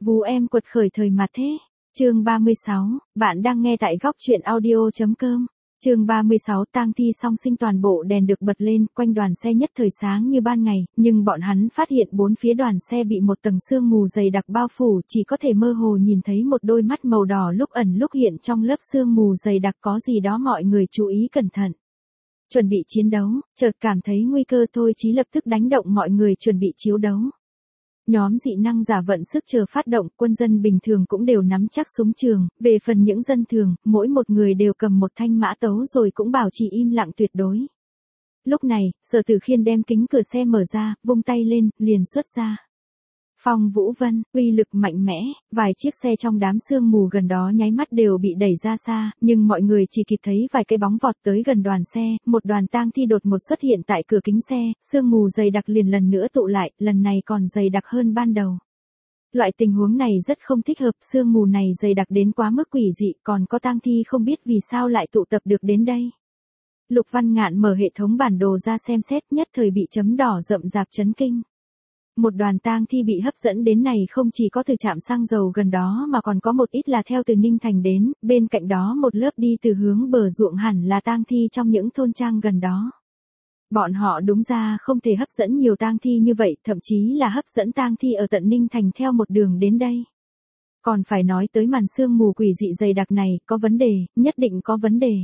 Vú em quật khởi thời mà thế. Chương 36, bạn đang nghe tại góc truyện audio.com. Chương 36, tang thi song sinh, toàn bộ đèn được bật lên, quanh đoàn xe nhất thời sáng như ban ngày, nhưng bọn hắn phát hiện bốn phía đoàn xe bị một tầng sương mù dày đặc bao phủ, chỉ có thể mơ hồ nhìn thấy một đôi mắt màu đỏ lúc ẩn lúc hiện trong lớp sương mù dày đặc, có gì đó mọi người chú ý cẩn thận. Chuẩn bị chiến đấu, chợt cảm thấy nguy cơ Thôi Chí lập tức đánh động mọi người chuẩn bị chiến đấu. Nhóm dị năng giả vận sức chờ phát động, quân dân bình thường cũng đều nắm chắc súng trường, về phần những dân thường, mỗi một người đều cầm một thanh mã tấu rồi cũng bảo trì im lặng tuyệt đối. Lúc này, Sở Tử Khiên đem kính cửa xe mở ra, vung tay lên, liền xuất ra. Phong Vũ Vân, uy lực mạnh mẽ, vài chiếc xe trong đám sương mù gần đó nháy mắt đều bị đẩy ra xa, nhưng mọi người chỉ kịp thấy vài cái bóng vọt tới gần đoàn xe, một đoàn tang thi đột ngột xuất hiện tại cửa kính xe, sương mù dày đặc liền lần nữa tụ lại, lần này còn dày đặc hơn ban đầu. Loại tình huống này rất không thích hợp, sương mù này dày đặc đến quá mức quỷ dị, còn có tang thi không biết vì sao lại tụ tập được đến đây. Lục Văn Ngạn mở hệ thống bản đồ ra xem xét, nhất thời bị chấm đỏ rậm rạp chấn kinh. Một đoàn tang thi bị hấp dẫn đến này không chỉ có từ trạm xăng dầu gần đó mà còn có một ít là theo từ Ninh Thành đến, bên cạnh đó một lớp đi từ hướng bờ ruộng, hẳn là tang thi trong những thôn trang gần đó. Bọn họ đúng ra không thể hấp dẫn nhiều tang thi như vậy, thậm chí là hấp dẫn tang thi ở tận Ninh Thành theo một đường đến đây. Còn phải nói tới màn sương mù quỷ dị dày đặc này, có vấn đề, nhất định có vấn đề.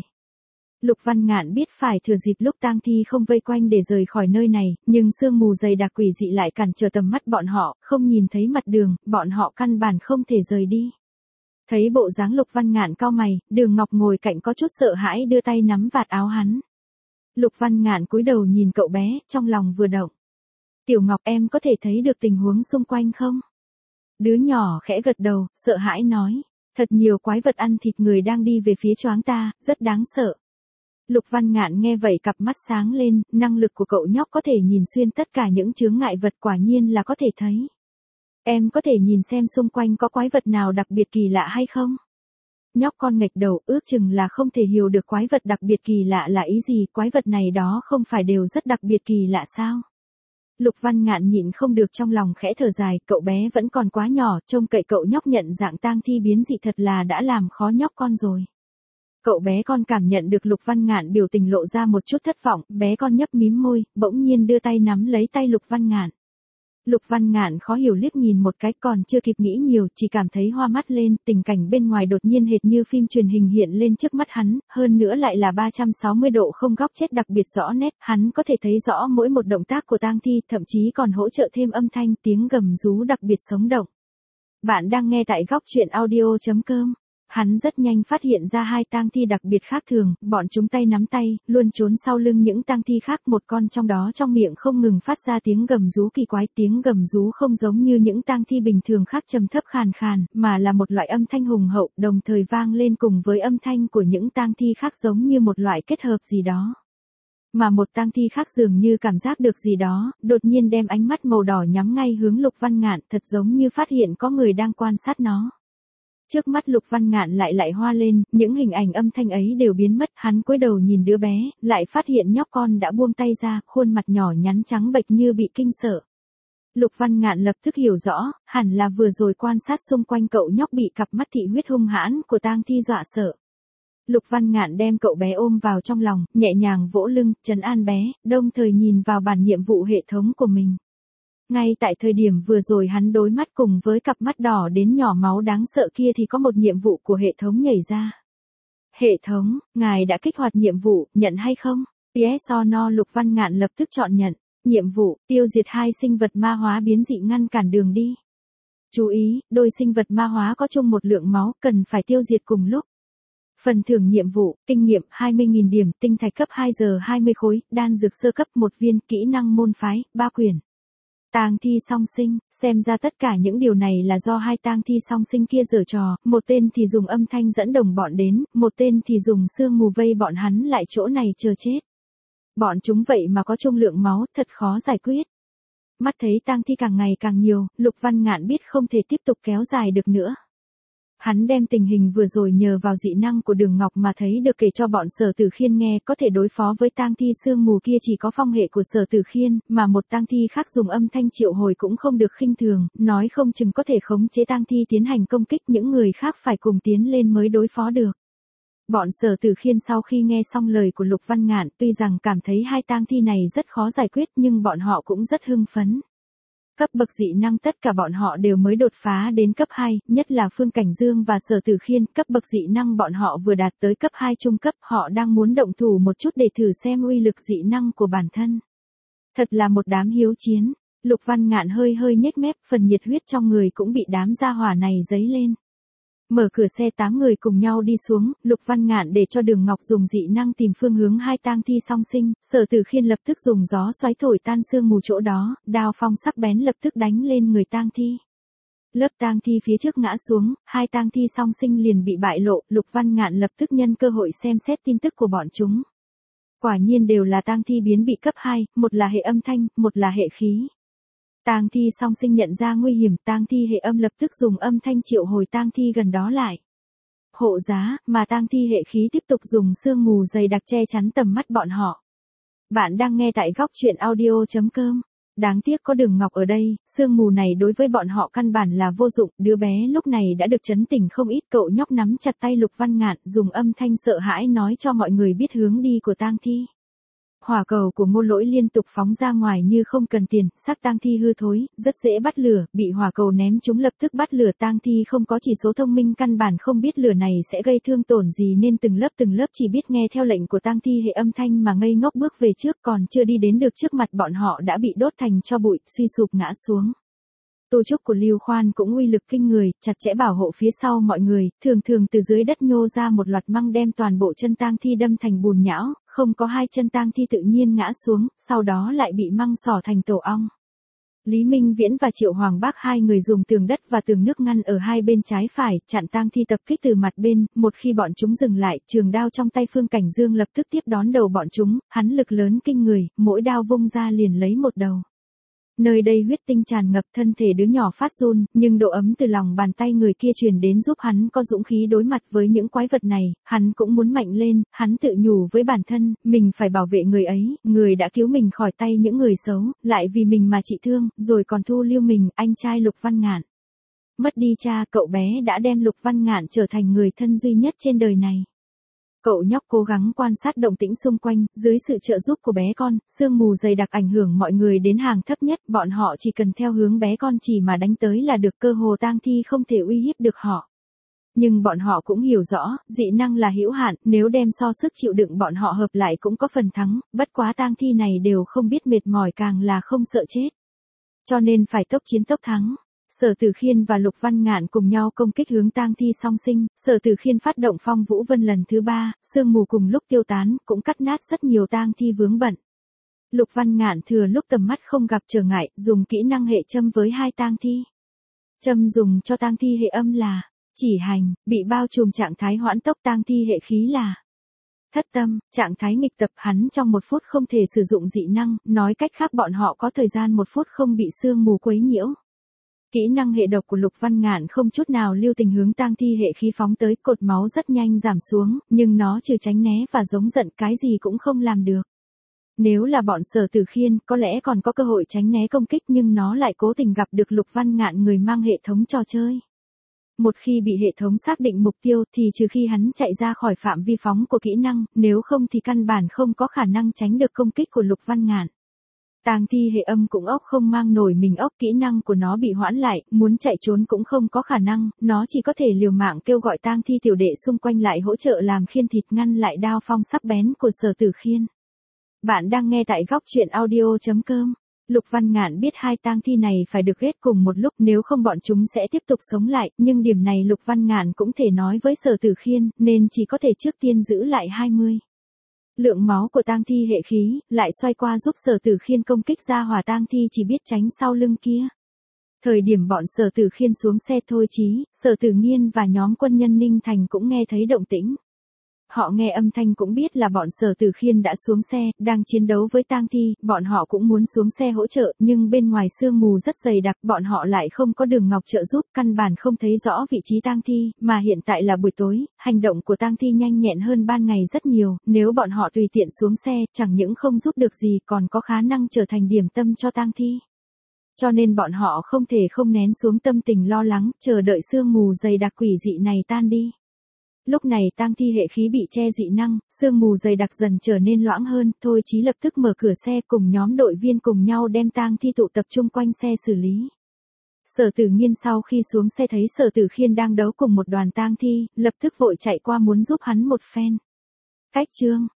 Lục Văn Ngạn biết phải thừa dịp lúc tang thi không vây quanh để rời khỏi nơi này, nhưng sương mù dày đặc quỷ dị lại cản trở tầm mắt bọn họ, không nhìn thấy mặt đường, bọn họ căn bản không thể rời đi. Thấy bộ dáng Lục Văn Ngạn cau mày, Đường Ngọc ngồi cạnh có chút sợ hãi đưa tay nắm vạt áo hắn. Lục Văn Ngạn cúi đầu nhìn cậu bé, trong lòng vừa động. Tiểu Ngọc, em có thể thấy được tình huống xung quanh không? Đứa nhỏ khẽ gật đầu, sợ hãi nói. Thật nhiều quái vật ăn thịt người đang đi về phía choáng ta, rất đáng sợ. Lục Văn Ngạn nghe vậy cặp mắt sáng lên, năng lực của cậu nhóc có thể nhìn xuyên tất cả những chướng ngại vật, quả nhiên là có thể thấy. Em có thể nhìn xem xung quanh có quái vật nào đặc biệt kỳ lạ hay không? Nhóc con nghệch đầu, ước chừng là không thể hiểu được quái vật đặc biệt kỳ lạ là ý gì, quái vật này đó không phải đều rất đặc biệt kỳ lạ sao? Lục Văn Ngạn nhịn không được trong lòng khẽ thở dài, cậu bé vẫn còn quá nhỏ, trông cậy cậu nhóc nhận dạng tang thi biến dị thật là đã làm khó nhóc con rồi. Cậu bé con cảm nhận được Lục Văn Ngạn biểu tình lộ ra một chút thất vọng, bé con nhấp mím môi, bỗng nhiên đưa tay nắm lấy tay Lục Văn Ngạn. Lục Văn Ngạn khó hiểu liếc nhìn một cái, còn chưa kịp nghĩ nhiều, chỉ cảm thấy hoa mắt lên, tình cảnh bên ngoài đột nhiên hệt như phim truyền hình hiện lên trước mắt hắn, hơn nữa lại là 360 độ không góc chết đặc biệt rõ nét, hắn có thể thấy rõ mỗi một động tác của tang thi, thậm chí còn hỗ trợ thêm âm thanh tiếng gầm rú đặc biệt sống động. Bạn đang nghe tại góc truyện audio.com. Hắn rất nhanh phát hiện ra hai tang thi đặc biệt khác thường, bọn chúng tay nắm tay, luôn trốn sau lưng những tang thi khác, một con trong đó trong miệng không ngừng phát ra tiếng gầm rú kỳ quái, tiếng gầm rú không giống như những tang thi bình thường khác trầm thấp khàn khàn, mà là một loại âm thanh hùng hậu, đồng thời vang lên cùng với âm thanh của những tang thi khác giống như một loại kết hợp gì đó. Mà một tang thi khác dường như cảm giác được gì đó, đột nhiên đem ánh mắt màu đỏ nhắm ngay hướng Lục Văn Ngạn, thật giống như phát hiện có người đang quan sát nó. Trước mắt Lục Văn Ngạn lại hoa lên, những hình ảnh âm thanh ấy đều biến mất, hắn cúi đầu nhìn đứa bé, lại phát hiện nhóc con đã buông tay ra, khuôn mặt nhỏ nhắn trắng bệch như bị kinh sợ. Lục Văn Ngạn lập tức hiểu rõ, hẳn là vừa rồi quan sát xung quanh cậu nhóc bị cặp mắt thị huyết hung hãn của tang thi dọa sợ. Lục Văn Ngạn đem cậu bé ôm vào trong lòng, nhẹ nhàng vỗ lưng, trấn an bé, đồng thời nhìn vào bản nhiệm vụ hệ thống của mình. Ngay tại thời điểm vừa rồi hắn đối mắt cùng với cặp mắt đỏ đến nhỏ máu đáng sợ kia thì có một nhiệm vụ của hệ thống nhảy ra. Hệ thống, ngài đã kích hoạt nhiệm vụ, nhận hay không? Yes or no? Lục Văn Ngạn lập tức chọn nhận. Nhiệm vụ, tiêu diệt hai sinh vật ma hóa biến dị ngăn cản đường đi. Chú ý, đôi sinh vật ma hóa có chung một lượng máu, cần phải tiêu diệt cùng lúc. Phần thưởng nhiệm vụ, kinh nghiệm 20.000 điểm, tinh thạch cấp 2 giờ 20 khối, đan dược sơ cấp 1 viên, kỹ năng môn phái, 3 quyển. Tang thi song sinh, xem ra tất cả những điều này là do hai tang thi song sinh kia giở trò, một tên thì dùng âm thanh dẫn đồng bọn đến, một tên thì dùng sương mù vây bọn hắn lại chỗ này chờ chết. Bọn chúng vậy mà có chung lượng máu, thật khó giải quyết. Mắt thấy tang thi càng ngày càng nhiều, Lục Văn Ngạn biết không thể tiếp tục kéo dài được nữa. Hắn đem tình hình vừa rồi nhờ vào dị năng của Đường Ngọc mà thấy được kể cho bọn Sở Tử Khiên nghe, có thể đối phó với tang thi sương mù kia chỉ có phong hệ của Sở Tử Khiên, mà một tang thi khác dùng âm thanh triệu hồi cũng không được khinh thường, nói không chừng có thể khống chế tang thi tiến hành công kích, những người khác phải cùng tiến lên mới đối phó được. Bọn Sở Tử Khiên sau khi nghe xong lời của Lục Văn Ngạn, tuy rằng cảm thấy hai tang thi này rất khó giải quyết nhưng bọn họ cũng rất hưng phấn. Cấp bậc dị năng tất cả bọn họ đều mới đột phá đến cấp 2, nhất là Phương Cảnh Dương và Sở Tử Khiên, cấp bậc dị năng bọn họ vừa đạt tới cấp 2 trung cấp, họ đang muốn động thủ một chút để thử xem uy lực dị năng của bản thân. Thật là một đám hiếu chiến, Lục Văn Ngạn hơi hơi nhếch mép, phần nhiệt huyết trong người cũng bị đám gia hỏa này dấy lên. Mở cửa xe 8 người cùng nhau đi xuống, Lục Văn Ngạn để cho Đường Ngọc dùng dị năng tìm phương hướng hai tang thi song sinh, Sở Tử Khiên lập tức dùng gió xoáy thổi tan sương mù chỗ đó, đao phong sắc bén lập tức đánh lên người tang thi. Lớp tang thi phía trước ngã xuống, hai tang thi song sinh liền bị bại lộ, Lục Văn Ngạn lập tức nhân cơ hội xem xét tin tức của bọn chúng. Quả nhiên đều là tang thi biến bị cấp 2, một là hệ âm thanh, một là hệ khí. Tang thi song sinh nhận ra nguy hiểm, tang thi hệ âm lập tức dùng âm thanh triệu hồi tang thi gần đó lại. Hộ giá, mà tang thi hệ khí tiếp tục dùng sương mù dày đặc che chắn tầm mắt bọn họ. Bạn đang nghe tại góc truyện audio.com. Đáng tiếc có Đường Ngọc ở đây, sương mù này đối với bọn họ căn bản là vô dụng, đứa bé lúc này đã được chấn tỉnh không ít, cậu nhóc nắm chặt tay Lục Văn Ngạn, dùng âm thanh sợ hãi nói cho mọi người biết hướng đi của tang thi. Hỏa cầu của Ngô Lỗi liên tục phóng ra ngoài như không cần tiền, xác tang thi hư thối, rất dễ bắt lửa, bị hỏa cầu ném chúng lập tức bắt lửa, tang thi không có chỉ số thông minh căn bản không biết lửa này sẽ gây thương tổn gì nên từng lớp chỉ biết nghe theo lệnh của tang thi hệ âm thanh mà ngây ngốc bước về trước, còn chưa đi đến được trước mặt bọn họ đã bị đốt thành tro bụi, suy sụp ngã xuống. Tô trúc của Lưu Khoan cũng uy lực kinh người, chặt chẽ bảo hộ phía sau mọi người, thường từ dưới đất nhô ra một loạt măng đem toàn bộ chân tang thi đâm thành bùn nhão, không có hai chân tang thi tự nhiên ngã xuống, sau đó lại bị măng xỏ thành tổ ong. Lý Minh Viễn và Triệu Hoàng Bác hai người dùng tường đất và tường nước ngăn ở hai bên trái phải, chặn tang thi tập kích từ mặt bên, một khi bọn chúng dừng lại, trường đao trong tay Phương Cảnh Dương lập tức tiếp đón đầu bọn chúng, hắn lực lớn kinh người, mỗi đao vung ra liền lấy một đầu. Nơi đây huyết tinh tràn ngập, thân thể đứa nhỏ phát run, nhưng độ ấm từ lòng bàn tay người kia truyền đến giúp hắn có dũng khí đối mặt với những quái vật này, hắn cũng muốn mạnh lên, hắn tự nhủ với bản thân, mình phải bảo vệ người ấy, người đã cứu mình khỏi tay những người xấu, lại vì mình mà trị thương, rồi còn thu lưu mình, anh trai Lục Văn Ngạn. Mất đi cha, cậu bé đã đem Lục Văn Ngạn trở thành người thân duy nhất trên đời này. Cậu nhóc cố gắng quan sát động tĩnh xung quanh, dưới sự trợ giúp của bé con, sương mù dày đặc ảnh hưởng mọi người đến hàng thấp nhất, bọn họ chỉ cần theo hướng bé con chỉ mà đánh tới là được, cơ hồ tang thi không thể uy hiếp được họ. Nhưng bọn họ cũng hiểu rõ, dị năng là hữu hạn, nếu đem so sức chịu đựng bọn họ hợp lại cũng có phần thắng, bất quá tang thi này đều không biết mệt mỏi càng là không sợ chết. Cho nên phải tốc chiến tốc thắng. Sở Tử Khiên và Lục Văn Ngạn cùng nhau công kích hướng tang thi song sinh, Sở Tử Khiên phát động Phong Vũ Vân lần thứ 3, sương mù cùng lúc tiêu tán, cũng cắt nát rất nhiều tang thi vướng bận. Lục Văn Ngạn thừa lúc tầm mắt không gặp trở ngại, dùng kỹ năng hệ châm với hai tang thi. Châm dùng cho tang thi hệ âm là chỉ hành, bị bao trùm trạng thái hoãn tốc, tang thi hệ khí là thất tâm, trạng thái nghịch tập, hắn trong 1 phút không thể sử dụng dị năng, nói cách khác bọn họ có thời gian 1 phút không bị sương mù quấy nhiễu. Kỹ năng hệ độc của Lục Văn Ngạn không chút nào lưu tình hướng tang thi hệ khí phóng tới, cột máu rất nhanh giảm xuống, nhưng nó trừ tránh né và giống giận cái gì cũng không làm được. Nếu là bọn Sở Tử Khiên, có lẽ còn có cơ hội tránh né công kích nhưng nó lại cố tình gặp được Lục Văn Ngạn người mang hệ thống trò chơi. Một khi bị hệ thống xác định mục tiêu thì trừ khi hắn chạy ra khỏi phạm vi phóng của kỹ năng, nếu không thì căn bản không có khả năng tránh được công kích của Lục Văn Ngạn. Tang thi hệ âm cũng ốc không mang nổi mình ốc, kỹ năng của nó bị hoãn lại, muốn chạy trốn cũng không có khả năng, nó chỉ có thể liều mạng kêu gọi tang thi tiểu đệ xung quanh lại hỗ trợ làm khiên thịt ngăn lại đao phong sắc bén của Sở Tử Khiên. Bạn đang nghe tại góc truyện audio.com. Lục Văn Ngạn biết hai tang thi này phải được ghét cùng một lúc, nếu không bọn chúng sẽ tiếp tục sống lại, nhưng điểm này Lục Văn Ngạn cũng thể nói với Sở Tử Khiên, nên chỉ có thể trước tiên giữ lại 20. Lượng máu của tang thi hệ khí, lại xoay qua giúp Sở Tử Khiên công kích ra hỏa tang thi chỉ biết tránh sau lưng kia. Thời điểm bọn Sở Tử Khiên xuống xe Thôi Chí, Sở Tử Nghiên và nhóm quân nhân Ninh Thành cũng nghe thấy động tĩnh. Họ nghe âm thanh cũng biết là bọn Sở Tử Khiên đã xuống xe, đang chiến đấu với tang thi, bọn họ cũng muốn xuống xe hỗ trợ, nhưng bên ngoài sương mù rất dày đặc, bọn họ lại không có Đường Ngọc trợ giúp, căn bản không thấy rõ vị trí tang thi, mà hiện tại là buổi tối, hành động của tang thi nhanh nhẹn hơn ban ngày rất nhiều, nếu bọn họ tùy tiện xuống xe, chẳng những không giúp được gì còn có khả năng trở thành điểm tâm cho tang thi. Cho nên bọn họ không thể không nén xuống tâm tình lo lắng, chờ đợi sương mù dày đặc quỷ dị này tan đi. Lúc này tang thi hệ khí bị che dị năng, sương mù dày đặc dần trở nên loãng hơn, Thôi Chí lập tức mở cửa xe cùng nhóm đội viên cùng nhau đem tang thi tụ tập trung quanh xe xử lý. Sở Tử Nghiên sau khi xuống xe thấy Sở Tử Khiên đang đấu cùng một đoàn tang thi, lập tức vội chạy qua muốn giúp hắn một phen. Cách chương